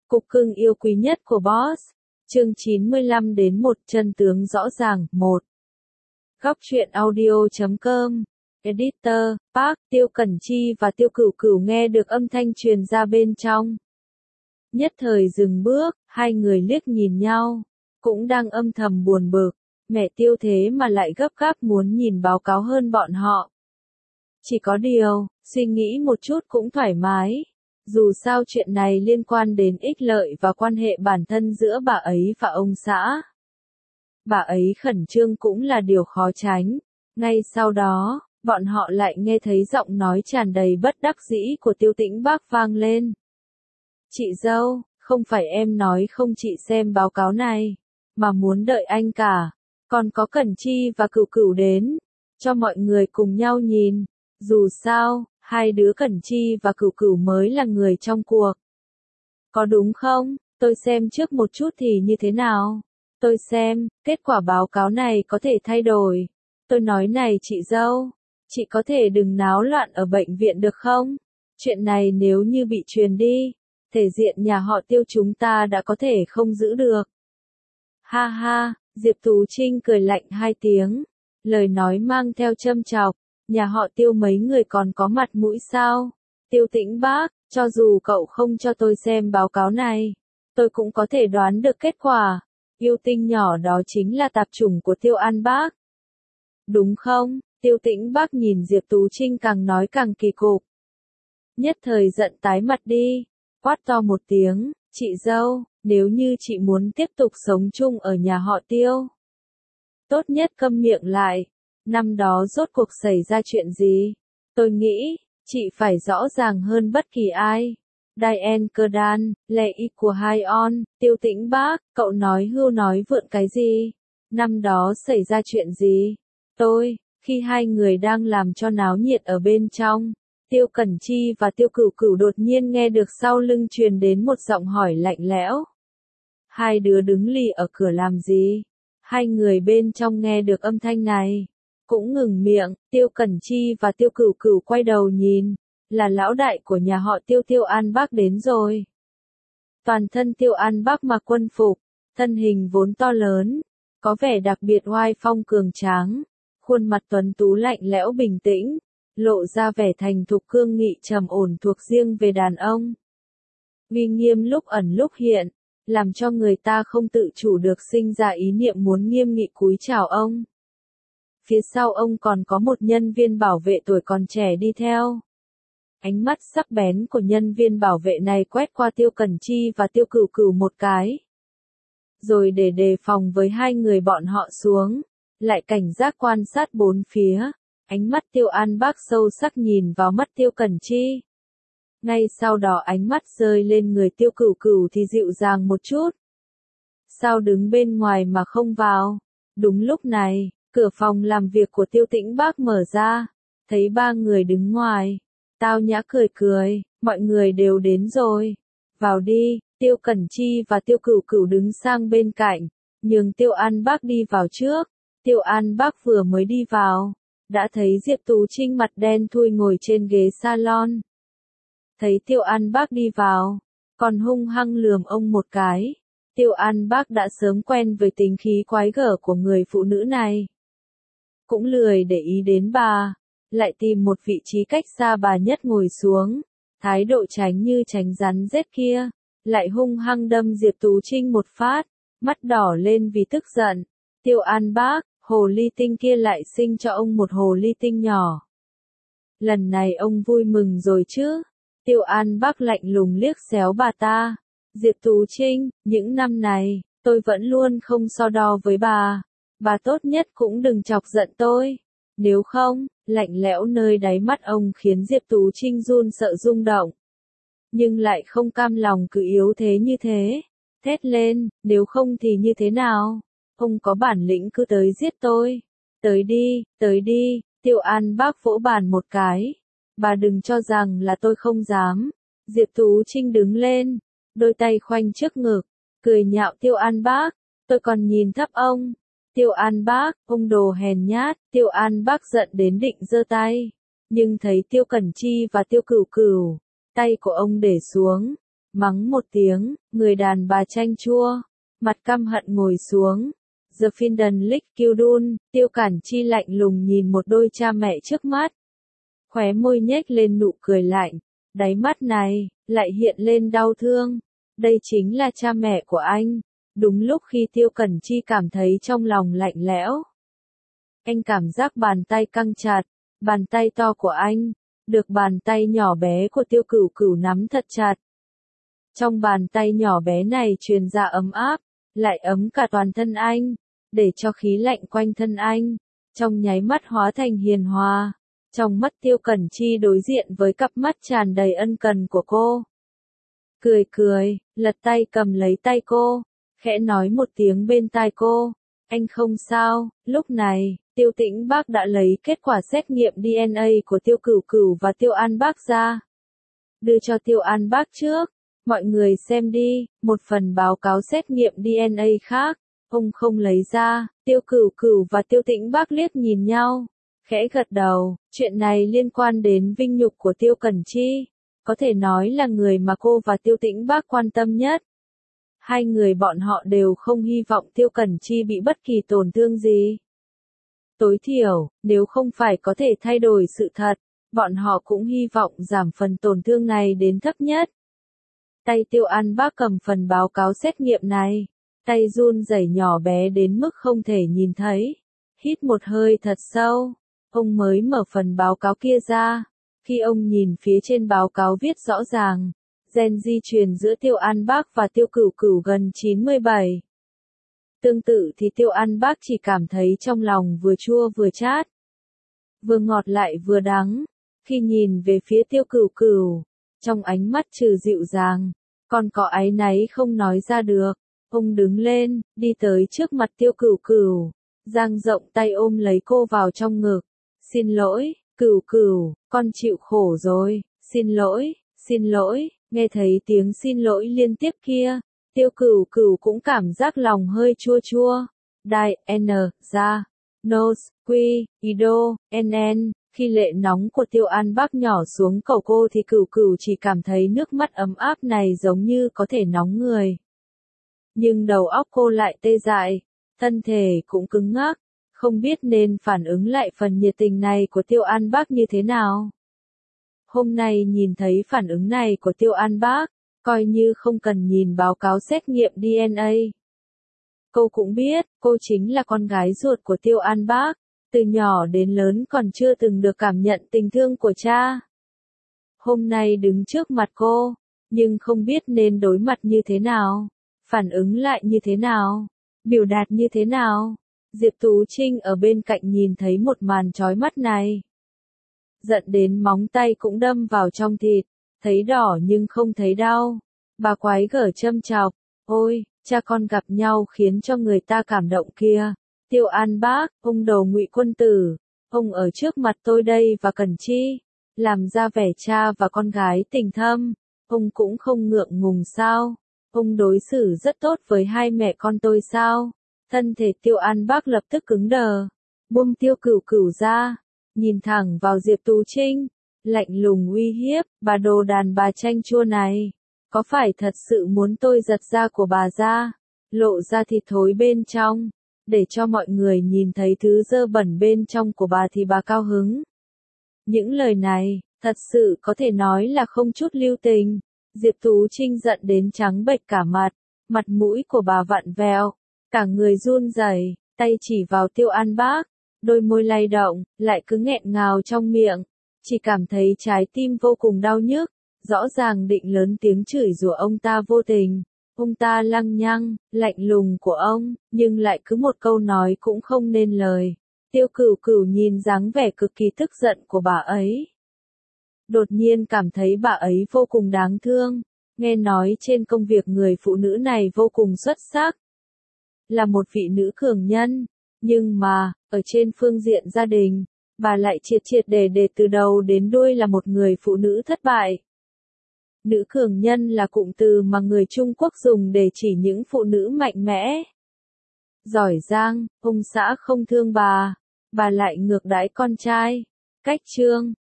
Cục cưng yêu quý nhất của boss. Chương 95 đến 1 chân tướng rõ ràng. 1. Góc truyện audio.com. Editor, Park, Tiêu Cẩn Chi và Tiêu Cửu Cửu nghe được âm thanh truyền ra bên trong. Nhất thời dừng bước, hai người liếc nhìn nhau, cũng đang âm thầm buồn bực, mẹ Tiêu thế mà lại gấp gáp muốn nhìn báo cáo hơn bọn họ. Chỉ có điều, suy nghĩ một chút cũng thoải mái. Dù sao chuyện này liên quan đến ích lợi và quan hệ bản thân giữa bà ấy và ông xã. Bà ấy khẩn trương cũng là điều khó tránh. Ngay sau đó, bọn họ lại nghe thấy giọng nói tràn đầy bất đắc dĩ của Tiêu Tĩnh Bác vang lên. Chị dâu, không phải em nói không chị xem báo cáo này, mà muốn đợi anh cả. Còn có Cẩn Chi và Cửu Cửu đến, cho mọi người cùng nhau nhìn. Dù sao, hai đứa Cẩn Chi và Cửu Cửu mới là người trong cuộc. Có đúng không? Tôi xem trước một chút thì như thế nào? Tôi xem, kết quả báo cáo này có thể thay đổi. Tôi nói này chị dâu, chị có thể đừng náo loạn ở bệnh viện được không? Chuyện này nếu như bị truyền đi, thể diện nhà họ Tiêu chúng ta đã có thể không giữ được. Ha ha, Diệp Tú Trinh cười lạnh hai tiếng, lời nói mang theo châm chọc. Nhà họ Tiêu mấy người còn có mặt mũi sao? Tiêu Tĩnh Bác, cho dù cậu không cho tôi xem báo cáo này, tôi cũng có thể đoán được kết quả. Yêu tinh nhỏ đó chính là tạp chủng của Tiêu An Bác. Đúng không? Tiêu Tĩnh Bác nhìn Diệp Tú Trinh càng nói càng kỳ cục. Nhất thời giận tái mặt đi, quát to một tiếng, chị dâu, nếu như chị muốn tiếp tục sống chung ở nhà họ Tiêu, tốt nhất câm miệng lại. Năm đó rốt cuộc xảy ra chuyện gì? Tôi nghĩ, chị phải rõ ràng hơn bất kỳ ai. Diane Kerdan, lệ y của Hai On, Tiêu Tĩnh Bác, cậu nói hưu nói vượn cái gì? Năm đó xảy ra chuyện gì? Khi hai người đang làm cho náo nhiệt ở bên trong, Tiêu Cẩn Chi và Tiêu Cửu Cửu đột nhiên nghe được sau lưng truyền đến một giọng hỏi lạnh lẽo. Hai đứa đứng lì ở cửa làm gì? Hai người bên trong nghe được âm thanh này, cũng ngừng miệng. Tiêu Cẩn Chi và Tiêu Cửu Cửu quay đầu nhìn, là lão đại của nhà họ Tiêu, Tiêu An Bác đến rồi. Toàn thân Tiêu An Bác mặc quân phục, thân hình vốn to lớn, có vẻ đặc biệt oai phong cường tráng, khuôn mặt tuấn tú lạnh lẽo bình tĩnh, lộ ra vẻ thành thục cương nghị trầm ổn thuộc riêng về đàn ông. Uy nghiêm lúc ẩn lúc hiện, làm cho người ta không tự chủ được sinh ra ý niệm muốn nghiêm nghị cúi chào ông. Phía sau ông còn có một nhân viên bảo vệ tuổi còn trẻ đi theo. Ánh mắt sắc bén của nhân viên bảo vệ này quét qua Tiêu Cẩn Chi và Tiêu Cửu Cửu một cái. Rồi để đề phòng với hai người bọn họ xuống, lại cảnh giác quan sát bốn phía. Ánh mắt Tiêu An Bác sâu sắc nhìn vào mắt Tiêu Cẩn Chi. Ngay sau đó ánh mắt rơi lên người Tiêu Cửu Cửu thì dịu dàng một chút. Sao đứng bên ngoài mà không vào? Đúng lúc này, cửa phòng làm việc của Tiêu Tĩnh Bác mở ra, thấy ba người đứng ngoài. Tao nhã cười cười, mọi người đều đến rồi. Vào đi. Tiêu Cẩn Chi và Tiêu Cửu Cửu đứng sang bên cạnh, nhường Tiêu An Bác đi vào trước. Tiêu An Bác vừa mới đi vào, đã thấy Diệp Tú Trinh mặt đen thui ngồi trên ghế salon. Thấy Tiêu An Bác đi vào, còn hung hăng lườm ông một cái. Tiêu An Bác đã sớm quen với tính khí quái gở của người phụ nữ này. Cũng lười để ý đến bà, lại tìm một vị trí cách xa bà nhất ngồi xuống. Thái độ tránh như tránh rắn rết kia, lại hung hăng đâm Diệp Tú Trinh một phát, mắt đỏ lên vì tức giận. Tiêu An Bác, hồ ly tinh kia lại sinh cho ông một hồ ly tinh nhỏ. Lần này ông vui mừng rồi chứ? Tiêu An Bác lạnh lùng liếc xéo bà ta. Diệp Tú Trinh, những năm này, tôi vẫn luôn không so đo với bà. Bà tốt nhất cũng đừng chọc giận tôi. Nếu không, lạnh lẽo nơi đáy mắt ông khiến Diệp Tú Trinh run sợ rung động. Nhưng lại không cam lòng cứ yếu thế như thế. Thét lên, nếu không thì như thế nào? Ông có bản lĩnh cứ tới giết tôi. Tới đi, Tiêu An Bác vỗ bàn một cái. Bà đừng cho rằng là tôi không dám. Diệp Tú Trinh đứng lên, đôi tay khoanh trước ngực, cười nhạo Tiêu An Bác. Tôi còn nhìn thấp ông. Tiêu An Bác, ông đồ hèn nhát. Tiêu An Bác giận đến định giơ tay, nhưng thấy Tiêu Cẩn Chi và Tiêu Cửu Cửu, tay của ông để xuống, mắng một tiếng, người đàn bà chanh chua, mặt căm hận ngồi xuống. The Finden Lick Kyudun, Tiêu Cản Chi lạnh lùng nhìn một đôi cha mẹ trước mắt. Khóe môi nhếch lên nụ cười lạnh, đáy mắt này, lại hiện lên đau thương. Đây chính là cha mẹ của anh. Đúng lúc khi Tiêu Cẩn Chi cảm thấy trong lòng lạnh lẽo. Anh cảm giác bàn tay căng chặt, bàn tay to của anh, được bàn tay nhỏ bé của Tiêu Cửu Cửu nắm thật chặt. Trong bàn tay nhỏ bé này truyền ra ấm áp, lại ấm cả toàn thân anh, để cho khí lạnh quanh thân anh, trong nháy mắt hóa thành hiền hòa. Trong mắt Tiêu Cẩn Chi đối diện với cặp mắt tràn đầy ân cần của cô. Cười cười, lật tay cầm lấy tay cô, khẽ nói một tiếng bên tai cô, anh không sao. Lúc này, Tiêu Tĩnh Bác đã lấy kết quả xét nghiệm DNA của Tiêu Cửu Cửu và Tiêu An Bác ra. Đưa cho Tiêu An Bác trước, mọi người xem đi, một phần báo cáo xét nghiệm DNA khác, ông không lấy ra. Tiêu Cửu Cửu và Tiêu Tĩnh Bác liếc nhìn nhau, khẽ gật đầu, chuyện này liên quan đến vinh nhục của Tiêu Cẩn Chi, có thể nói là người mà cô và Tiêu Tĩnh Bác quan tâm nhất. Hai người bọn họ đều không hy vọng Tiêu Cẩn Chi bị bất kỳ tổn thương gì. Tối thiểu, nếu không phải có thể thay đổi sự thật, bọn họ cũng hy vọng giảm phần tổn thương này đến thấp nhất. Tay Tiêu An Bác cầm phần báo cáo xét nghiệm này, tay run rẩy nhỏ bé đến mức không thể nhìn thấy. Hít một hơi thật sâu, ông mới mở phần báo cáo kia ra. Khi ông nhìn phía trên báo cáo viết rõ ràng, gen di truyền giữa Tiêu An Bác và Tiêu Cửu Cửu gần 97. Tương tự thì Tiêu An Bác chỉ cảm thấy trong lòng vừa chua vừa chát, vừa ngọt lại vừa đắng. Khi nhìn về phía Tiêu Cửu Cửu, trong ánh mắt trừ dịu dàng, còn có áy náy không nói ra được. Ông đứng lên, đi tới trước mặt Tiêu Cửu Cửu, dang rộng tay ôm lấy cô vào trong ngực. Xin lỗi, Cửu Cửu, con chịu khổ rồi, xin lỗi, xin lỗi. Nghe thấy tiếng xin lỗi liên tiếp kia, Tiêu Cửu Cửu cũng cảm giác lòng hơi chua chua. Đại, N, ra, nose, quy, ido, NN. Khi lệ nóng của Tiêu An Bác nhỏ xuống cầu cô thì Cửu Cửu chỉ cảm thấy nước mắt ấm áp này giống như có thể nóng người. Nhưng đầu óc cô lại tê dại, thân thể cũng cứng ngắc, không biết nên phản ứng lại phần nhiệt tình này của Tiêu An Bác như thế nào. Hôm nay nhìn thấy phản ứng này của Tiêu An Bác, coi như không cần nhìn báo cáo xét nghiệm DNA. Cô cũng biết, cô chính là con gái ruột của Tiêu An Bác, từ nhỏ đến lớn còn chưa từng được cảm nhận tình thương của cha. Hôm nay đứng trước mặt cô, nhưng không biết nên đối mặt như thế nào, phản ứng lại như thế nào, biểu đạt như thế nào. Diệp Tú Trinh ở bên cạnh nhìn thấy một màn chói mắt này, giận đến móng tay cũng đâm vào trong thịt, thấy đỏ nhưng không thấy đau. Bà quái gở châm chọc, ôi, cha con gặp nhau khiến cho người ta cảm động kia. Tiêu An Bác, ông đầu Ngụy Quân Tử, ông ở trước mặt tôi đây và Cẩn Chi, làm ra vẻ cha và con gái tình thâm, ông cũng không ngượng ngùng sao? Ông đối xử rất tốt với hai mẹ con tôi sao? Thân thể Tiêu An Bác lập tức cứng đờ, buông Tiêu Cửu Cửu ra, nhìn thẳng vào Diệp Tú Trinh, lạnh lùng uy hiếp, bà đồ đàn bà chanh chua này, có phải thật sự muốn tôi giật da của bà ra, lộ ra thịt thối bên trong, để cho mọi người nhìn thấy thứ dơ bẩn bên trong của bà thì bà cao hứng? Những lời này, thật sự có thể nói là không chút lưu tình. Diệp Tú Trinh giận đến trắng bệch cả mặt, mặt mũi của bà vặn vẹo, cả người run rẩy, tay chỉ vào Tiêu An Bác, đôi môi lay động, lại cứ nghẹn ngào trong miệng, chỉ cảm thấy trái tim vô cùng đau nhức, rõ ràng định lớn tiếng chửi rủa ông ta vô tình, ông ta lăng nhăng, lạnh lùng của ông, nhưng lại cứ một câu nói cũng không nên lời. Tiêu Cửu Cửu nhìn dáng vẻ cực kỳ tức giận của bà ấy, đột nhiên cảm thấy bà ấy vô cùng đáng thương. Nghe nói trên công việc người phụ nữ này vô cùng xuất sắc, là một vị nữ cường nhân, nhưng mà, ở trên phương diện gia đình, bà lại triệt triệt để từ đầu đến đuôi là một người phụ nữ thất bại. Nữ cường nhân là cụm từ mà người Trung Quốc dùng để chỉ những phụ nữ mạnh mẽ, giỏi giang. Ông xã không thương bà lại ngược đãi con trai. Cách chương